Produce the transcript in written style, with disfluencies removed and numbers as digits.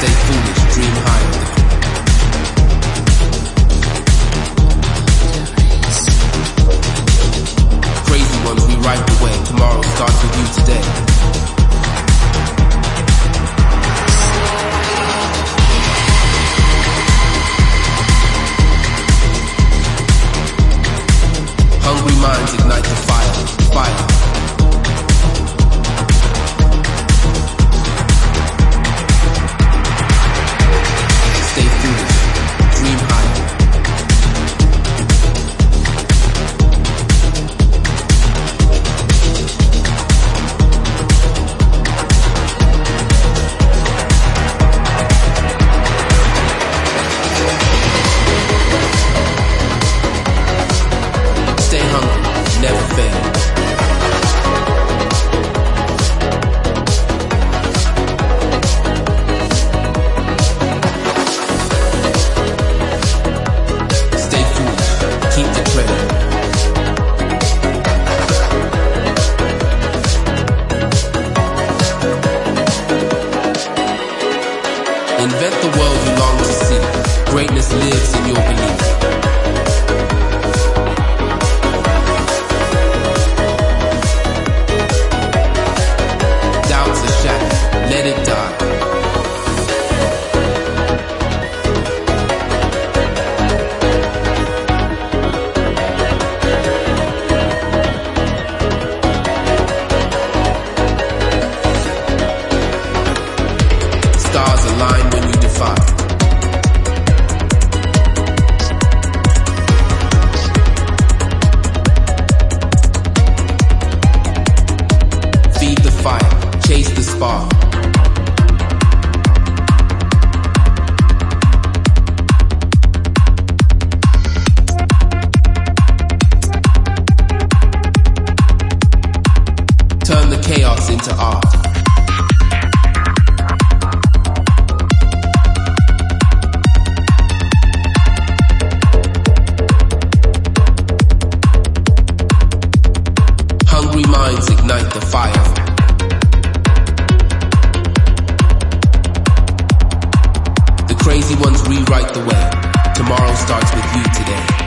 Stay foolish, dream higher. Crazy ones rewrite the way. Tomorrow starts with you today. Hungry minds ignite the fire. Fire. Stay foolish, dream higher. Stay hungry, never fail. Stay foolish, keep the trail. Invent the world you long to see. Greatness lives in your belief. Doubts are shattered, let it die. Stars align when you defy. Feed the fire, chase the spark. Turn the chaos into art. Hungry minds ignite the fire. The crazy ones rewrite the way. Tomorrow starts with you today.